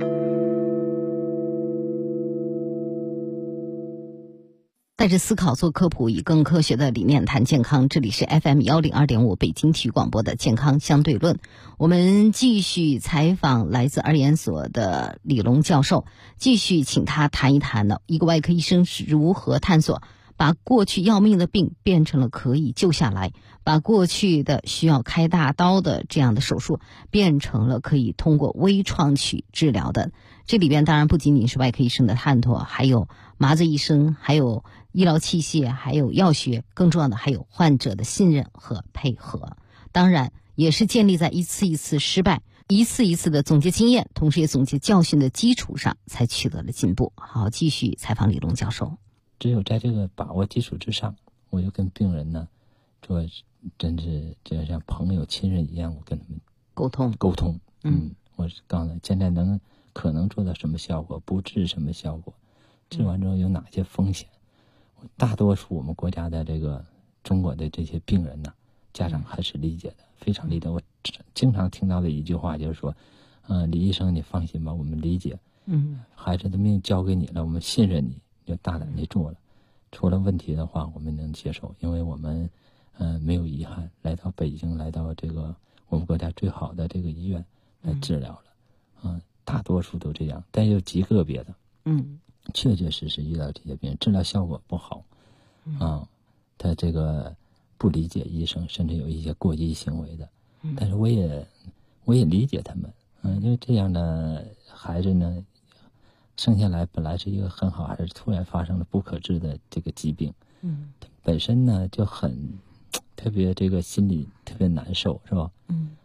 S12: 带着思考做科普，以更科学的理念谈健康。这里是 FM102.5 北京体育广播的健康相对论。我们继续采访来自二研所的李龙教授，继续请他谈一谈呢，一个外科医生是如何探索把过去要命的病变成了可以救下来，把过去的需要开大刀的这样的手术变成了可以通过微创去治疗的。这里边当然不仅仅是外科医生的探索，还有麻醉医生，还有医疗器械，还有药学，更重要的还有患者的信任和配合。当然也是建立在一次一次失败、一次一次的总结经验，同时也总结教训的基础上，才取得了进步。好，继续采访李龙教授。
S13: 只有在这个把握基础之上，我就跟病人呢做，真是就像朋友亲人一样，我跟他们沟通。我告诉他现在可能做到什么效果，不治什么效果，治完之后有哪些风险。大多数我们国家的这个中国的这些病人呢，家长还是理解的，非常理解。我经常听到的一句话就是说，李医生你放心吧，我们理解，孩子的命交给你了，我们信任你，就大胆地做了。出了问题的话，我们能接受，因为我们没有遗憾，来到北京，来到这个我们国家最好的这个医院来治疗了。大多数都这样，但有极个别的，确确实实遇到这些病人治疗效果不好，他这个不理解医生，甚至有一些过激行为的。但是我也理解他们，因为这样的孩子呢，生下来本来是一个很好孩子，突然发生了不可治的这个疾病，本身呢就很特别，这个心里特别难受，是吧？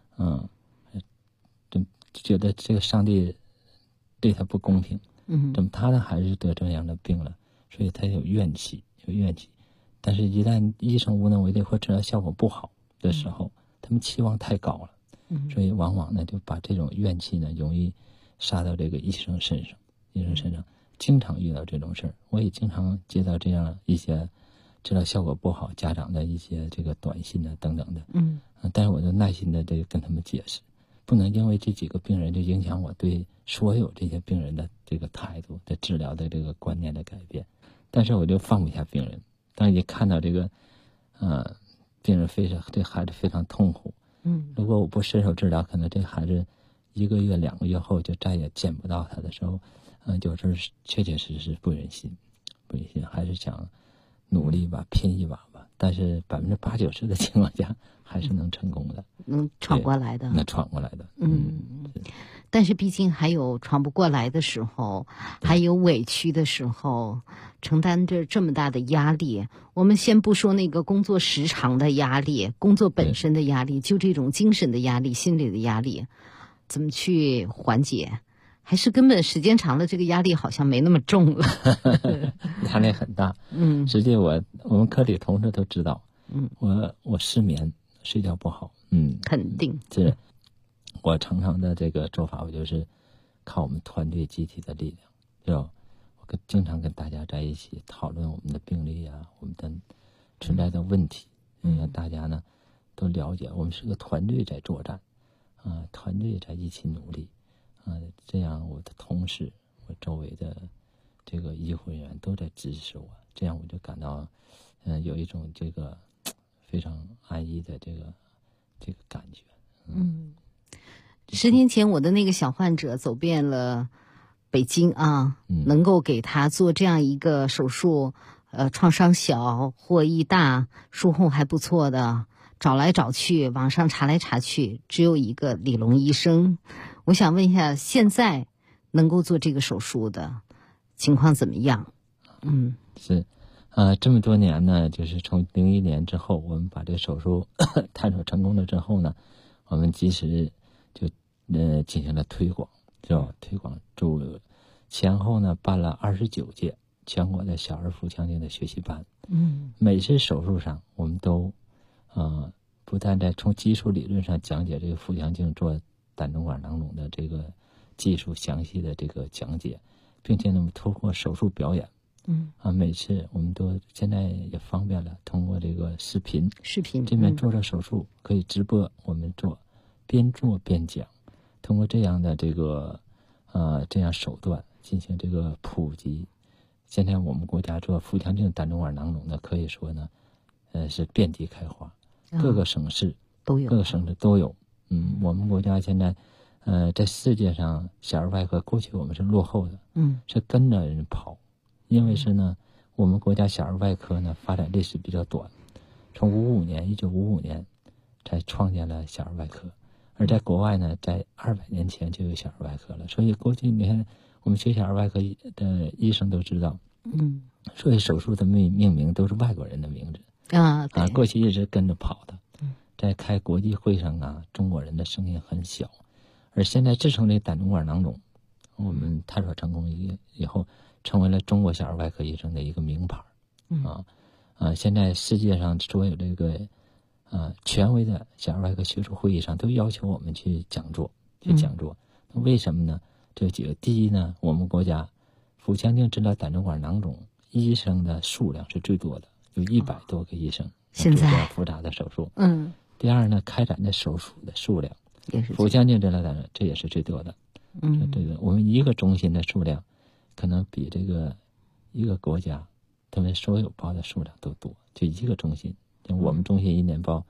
S13: 就觉得这个上帝对他不公平，怎么他的孩子得这样的病了？所以他有怨气。但是一旦医生无能为力或治疗效果不好的时候，他们期望太高了，所以往往呢就把这种怨气呢容易撒到这个医生身上。经常遇到这种事儿，我也经常接到这样一些治疗效果不好家长的一些这个短信啊等等的，但是我就耐心的这个跟他们解释，不能因为这几个病人就影响我对所有这些病人的这个态度的治疗的这个观念的改变。但是我就放不下病人，当一看到这个病人对孩子非常痛苦，如果我不伸手治疗，可能这孩子1个月2个月后就再也见不到他的时候，有时候确确实实不忍心，还是想努力吧，拼一把吧。但是80%-90%的情况下还是能成功的，
S12: 能闯过来的。但是毕竟还有闯不过来的时候，还有委屈的时候，承担着这么大的压力。我们先不说那个工作时长的压力，工作本身的压力，就这种精神的压力、心理的压力，怎么去缓解？还是根本时间长了，这个压力好像没那么重了。
S13: 压力很大。实际我们科里同事都知道，我失眠，睡觉不好。
S12: 肯定
S13: 是。我常常的这个做法，我就是靠我们团队集体的力量，我经常跟大家在一起讨论我们的病例啊，我们的存在的问题，让大家呢都了解，我们是个团队在作战，团队在一起努力，这样我的同事，我周围的这个医护人员都在支持我，这样我就感到，有一种这个非常安逸的这个感觉。
S12: 10年前我的那个小患者走遍了北京啊，能够给他做这样一个手术，创伤小，获益大，术后还不错的，找来找去，网上查来查去，只有一个李龙医生。我想问一下，现在能够做这个手术的情况怎么样？
S13: 是，这么多年呢，就是从01年之后，我们把这个手术探索成功了之后呢，我们及时就进行了推广，推广前后呢办了29届全国的小儿腹腔镜的学习班。每次手术上我们都不但在从基础理论上讲解这个腹腔镜做胆总管囊肿的这个技术详细的这个讲解，并且呢通过手术表演。每次我们都现在也方便了，通过这个视频这边做了手术可以直播，我们边做边讲，通过这样的这个这样手段进行这个普及。现在我们国家做腹腔镜胆总管囊肿的可以说呢是遍地开花，各个省市都有。我们国家现在在世界上小儿外科过去我们是落后的，是跟着人跑。因为是呢我们国家小儿外科呢发展历史比较短，从1955年才创建了小儿外科，而在国外呢在200年前就有小儿外科了。所以过去你看我们学小儿外科的医生都知道，所以手术的命名都是外国人的名字过去一直跟着跑的。 在开国际会上啊，中国人的声音很小，而现在自称这胆总管囊肿，我们探索成功以后，成为了中国小儿外科医生的一个名牌。现在世界上所有这个权威的小儿外科学术会议上都要求我们去讲座。为什么呢？这几个，第一呢，我们国家腹腔镜治疗胆总管囊肿医生的数量是最多的，有100多个医生
S12: 现在
S13: 复杂的手术。
S12: 第
S13: 二呢，开展的手术的数量也是腹腔镜治疗胆总，这也是最多的。这个我们一个中心的数量可能比这个一个国家他们所有报的数量都多，就一个中心。像我们中心一年报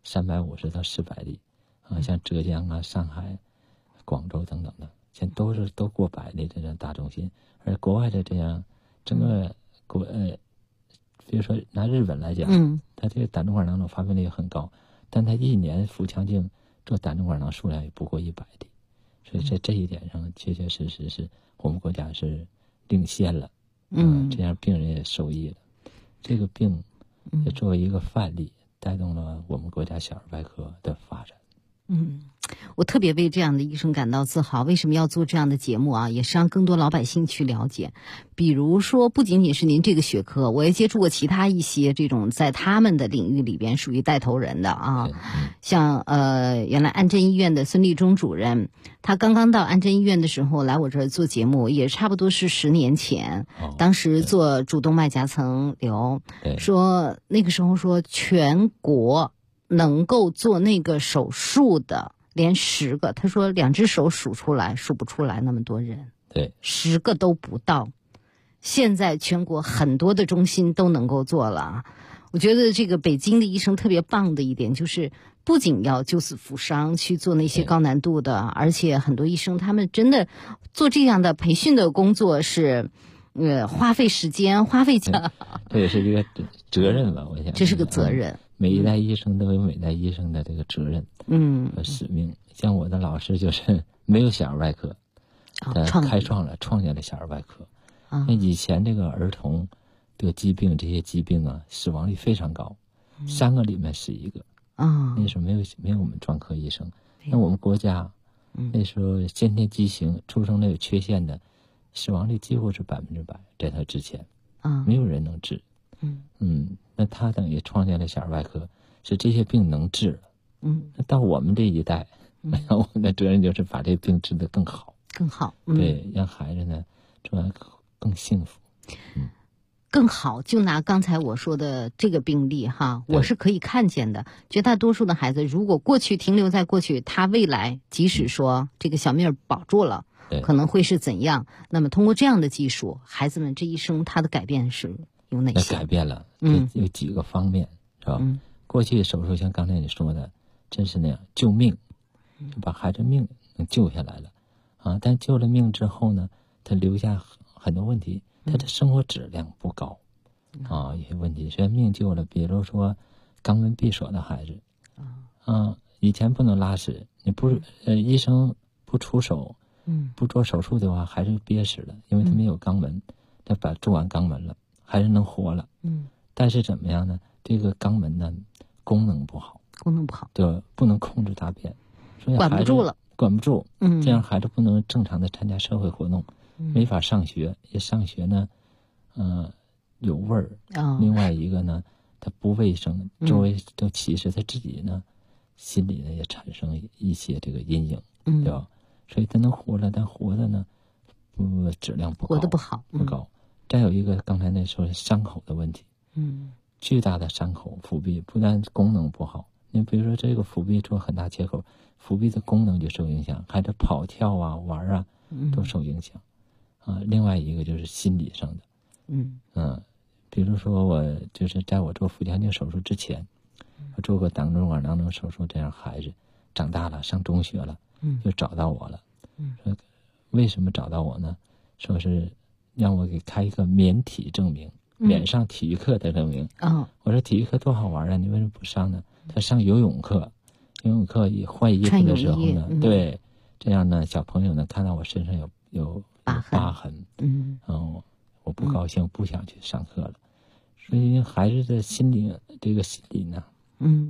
S13: 350到400例像浙江啊、上海、广州等等的，现在都过100例这样大中心。而国外的这样整个比如说拿日本来讲，它这个胆总管囊肿发病率很高，但它一年腹腔镜做胆总管囊数量也不过100例，所以在这一点上确确实实是我们国家是领先了。这样病人也受益了。这个病也作为一个范例，带动了我们国家小儿外科的发展。
S12: 我特别为这样的医生感到自豪。为什么要做这样的节目啊？也是让更多老百姓去了解。比如说，不仅仅是您这个学科，我也接触过其他一些这种在他们的领域里边属于带头人的啊。像原来安贞医院的孙立忠主任，他刚刚到安贞医院的时候来我这儿做节目，也差不多是10年前。当时做主动脉夹层瘤，说那个时候说全国能够做那个手术的连10个，他说2只手数不出来那么多人，
S13: 对
S12: ，10个都不到。现在全国很多的中心都能够做了。我觉得这个北京的医生特别棒的一点就是，不仅要救死扶伤去做那些高难度的，而且很多医生他们真的做这样的培训的工作是花费时间花费钱。
S13: 这也是一个责任吧，我想
S12: 这是个责任。
S13: 每一代医生都有每代医生的这个责任和使命。像我的老师就是没有小儿外科，创建了小儿外科。那以前这个儿童得疾病，这些疾病啊，死亡率非常高，3个里面死1个。那时候没有我们专科医生。那我们国家那时候先天畸形出生了有缺陷的，死亡率几乎是100%，在他之前没有人能治。那他等于创建了小儿外科，使这些病能治了。那到我们这一代，我们的责任就是把这病治得更好。对，让孩子呢做完更幸福。
S12: 更好。就拿刚才我说的这个病例哈，我是可以看见的。绝大多数的孩子，如果过去停留在过去，他未来即使说这个小命保住了，可能会是怎样？那么通过这样的技术，孩子们这一生他的改变是有哪些？
S13: 改变了，有几个方面，是吧？过去手术像刚才你说的，真是那样救命，就把孩子命能救下来了但救了命之后呢，他留下很多问题，他的生活质量不高有些问题。虽然命救了，比如说肛门闭锁的孩子以前不能拉屎，你不医生不出手不做手术的话，孩子憋死了，因为他没有肛门，他做完肛门了，孩子能活了。但是怎么样呢？这个肛门呢功能不好，就不能控制大便，所以管不住，这样孩子不能正常的参加社会活动，没法上学。一上学呢有味儿另外一个呢他不卫生，周围都歧视，他自己呢心里呢也产生一些这个阴影，对吧？所以他能活了，但活的呢质量不高，
S12: 活得不好，
S13: 不高。再有一个刚才那说伤口的问题，巨大的伤口，腹壁不但功能不好，你比如说这个腹壁做很大切口，腹壁的功能就受影响，孩子跑跳玩都受影响另外一个就是心理上的，比如说我就是在我做腹腔镜手术之前，我做过胆总管囊肿手术，这样孩子长大了上中学了，就找到我了，说为什么找到我呢？说是让我给开一个免体证明，免上体育课的证明。我说体育课多好玩啊，你为什么不上呢？他上游泳课，游泳课换衣服的时候呢，对，这样呢小朋友呢看到我身上有疤痕，我不高兴，不想去上课了。所以孩子的心理呢，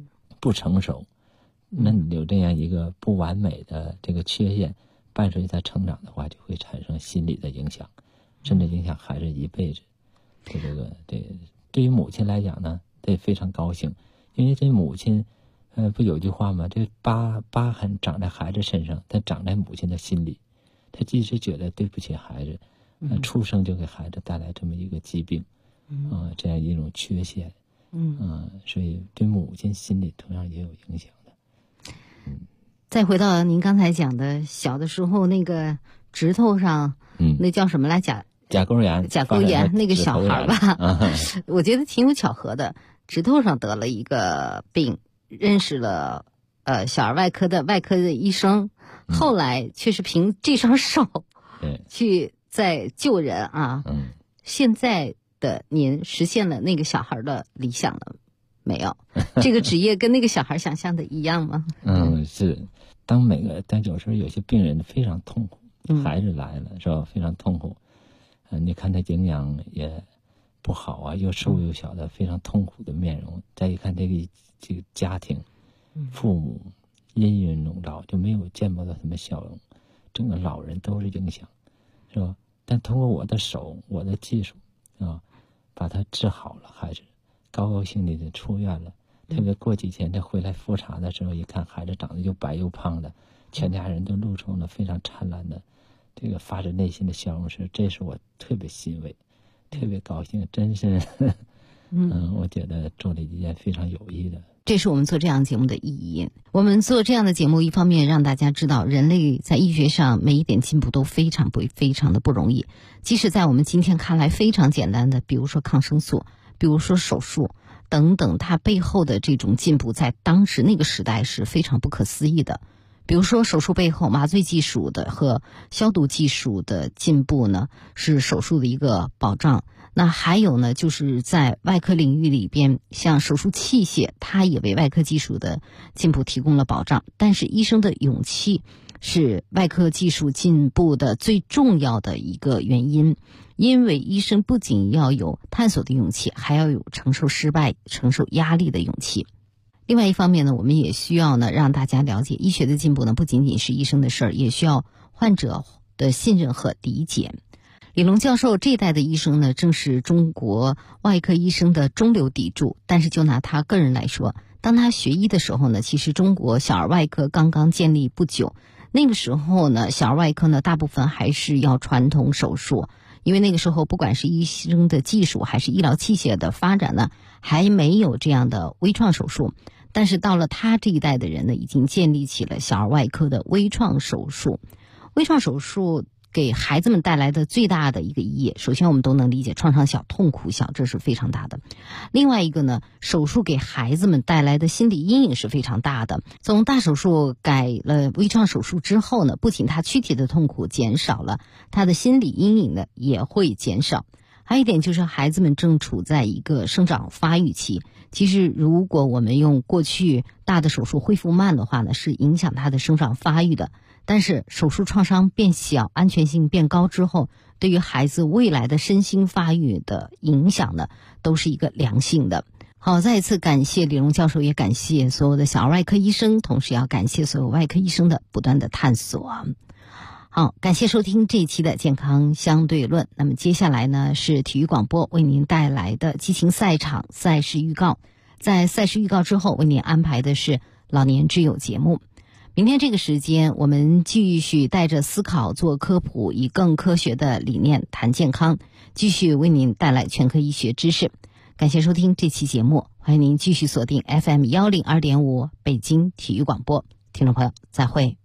S13: 不成熟，那你有这样一个不完美的这个缺陷伴随他成长的话，就会产生心理的影响，甚至影响孩子一辈子。这对于母亲来讲呢，得非常高兴，因为这母亲不有句话吗？这疤痕长在孩子身上，但长在母亲的心里。他即使觉得对不起孩子，出生就给孩子带来这么一个疾病，这样一种缺陷，所以对母亲心里同样也有影响的。
S12: 再回到您刚才讲的，小的时候那个指头上，那叫什么来甲沟炎那个小孩吧，我觉得挺有巧合的，指头上得了一个病，认识了小儿外科的医生，后来却是凭这双手去在救人啊。现在的您实现了那个小孩的理想了没有？这个职业跟那个小孩想象的一样吗？
S13: 是。但有时候有些病人非常痛苦，孩子来了是吧？非常痛苦。你看他营养也不好啊，又瘦又小的，非常痛苦的面容。再一看这个家庭，父母阴云笼罩，就没有见不到什么笑容，整个老人都是影响，是吧？但通过我的手，我的技术啊，把他治好了，孩子高高兴兴的出院了。特别过几天他回来复查的时候，一看孩子长得又白又胖的，全家人都露出了非常灿烂的这个发自内心的笑容，这是我特别欣慰，特别高兴，真是我觉得做了一件非常有益的。
S12: 这是我们做这样节目的意义。我们做这样的节目，一方面让大家知道人类在医学上每一点进步都非常的不容易，即使在我们今天看来非常简单的，比如说抗生素，比如说手术等等，它背后的这种进步在当时那个时代是非常不可思议的。比如说手术背后麻醉技术的和消毒技术的进步呢，是手术的一个保障。那还有呢，就是在外科领域里边，像手术器械，它也为外科技术的进步提供了保障。但是医生的勇气是外科技术进步的最重要的一个原因，因为医生不仅要有探索的勇气，还要有承受失败、承受压力的勇气。另外一方面呢，我们也需要呢让大家了解，医学的进步呢不仅仅是医生的事儿，也需要患者的信任和理解。李龙教授这一代的医生呢，正是中国外科医生的中流砥柱。但是就拿他个人来说，当他学医的时候呢，其实中国小儿外科刚刚建立不久，那个时候呢，小儿外科呢大部分还是要传统手术，因为那个时候不管是医生的技术还是医疗器械的发展呢，还没有这样的微创手术。但是到了他这一代的人呢，已经建立起了小儿外科的微创手术。微创手术给孩子们带来的最大的一个意义，首先我们都能理解，创伤小，痛苦小，这是非常大的。另外一个呢，手术给孩子们带来的心理阴影是非常大的。从大手术改了微创手术之后呢，不仅他躯体的痛苦减少了，他的心理阴影呢也会减少。还有一点就是孩子们正处在一个生长发育期，其实如果我们用过去大的手术恢复慢的话呢，是影响他的生长发育的。但是手术创伤变小，安全性变高之后，对于孩子未来的身心发育的影响呢，都是一个良性的。好，再一次感谢李龙教授，也感谢所有的小儿外科医生，同时要感谢所有外科医生的不断的探索。好，感谢收听这一期的健康相对论。那么接下来呢，是体育广播为您带来的激情赛场赛事预告。在赛事预告之后，为您安排的是老年之友节目。明天这个时间，我们继续带着思考做科普，以更科学的理念谈健康，继续为您带来全科医学知识。感谢收听这期节目，欢迎您继续锁定 FM 102.5北京体育广播。听众朋友，再会。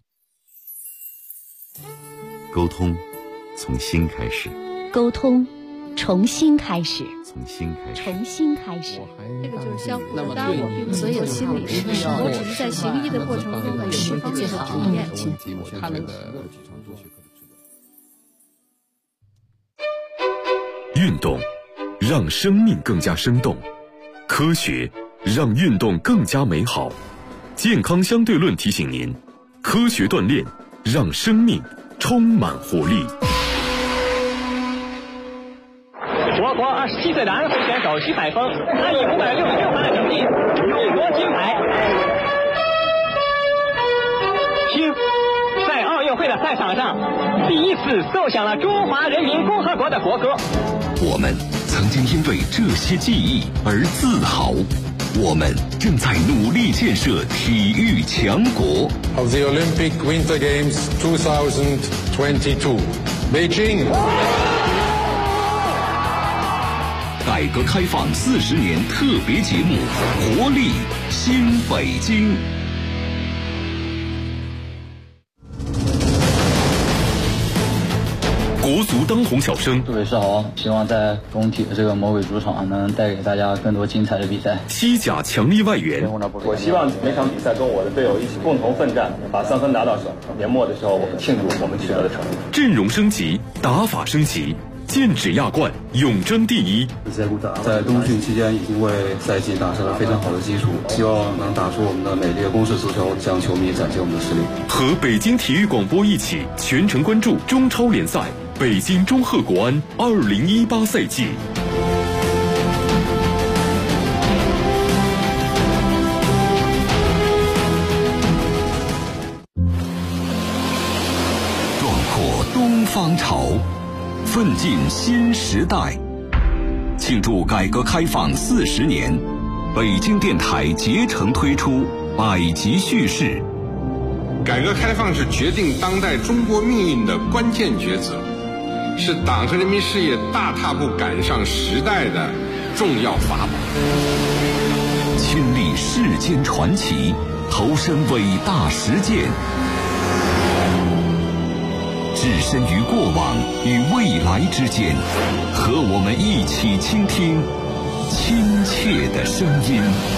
S1: 沟通从心开始，
S3: 沟通重新开始，
S1: 从心开始，
S3: 重新开始。
S11: 这个就是相互的。当然，我并不是做心理师，我只是在行医的过程中呢，有这方面的体验。
S10: 他能
S1: 运动让生命更加生动，科学让运动更加美好。健康相对论提醒您，科学锻炼让生命充满活力。
S9: 活 27岁的安徽选手徐海峰，他以566分的成绩勇夺金牌。听，在奥运会的赛场上，第一次奏响了中华人民共和国的国歌。
S1: 我们曾经因为这些记忆而自豪，我们正在努力建设体育强国。
S14: Of the Olympic Winter Games 2022, Beijing.
S1: 改革开放40年特别节目，活力新北京。国足当红小生，
S15: 各位是好，希望在工体的这个魔鬼主场能带给大家更多精彩的比赛。
S1: 西甲强力外援，
S16: 我希望每场比赛跟我的队友一起共同奋战，把3分拿到手。年末的时候，我们庆祝我们取得的成绩。
S1: 阵容升级，打法升级，剑指亚冠，永争第一。
S17: 在冬训期间已经为赛季打下了非常好的基础，希望能打出我们的美丽的攻势足球，向球迷展现我们的实力。
S1: 和北京体育广播一起全程关注中超联赛北京中赫国安2018赛季。壮阔东方潮，奋进新时代。庆祝改革开放40年，北京电台竭诚推出百集叙事。
S18: 改革开放是决定当代中国命运的关键抉择，是党和人民事业大踏步赶上时代的重要法宝。
S1: 亲历世间传奇，投身伟大实践，置身于过往与未来之间，和我们一起倾听亲切的声音。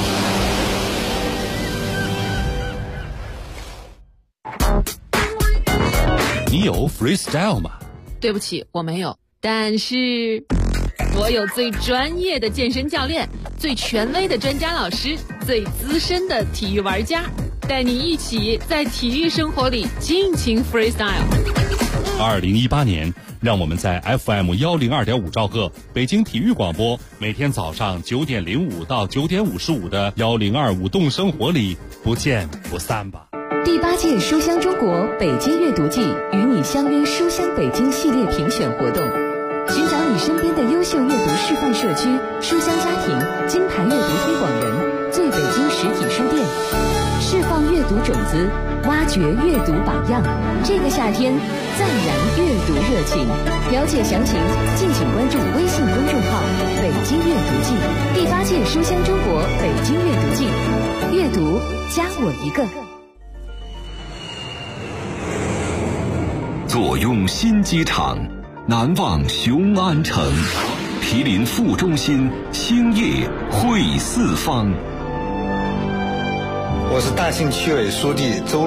S5: 你有 freestyle 吗？对不起，我没有，但是我有最专业的健身教练，最权威的专家老师，最资深的体育玩家，带你一起在体育生活里尽情 freestyle。
S4: 2018年，让我们在 FM 102.5兆赫北京体育广播，每天早上9点05到9点55的102舞动生活里不见不散吧。
S19: 第8届书香中国北京阅读季与你相约书香北京系列评选活动，寻找你身边的优秀阅读示范社区、书香家庭、金牌阅读推广人、最北京实体书店，释放阅读种子，挖掘阅读榜样。这个夏天，暂燃阅读热情。了解详情，敬请关注微信公众号“北京阅读季”。第8届书香中国北京阅读季，阅读加我一个。
S1: 坐拥新机场，难忘雄安城，毗邻副中心，兴业汇四方。
S20: 我是大庆区委书记周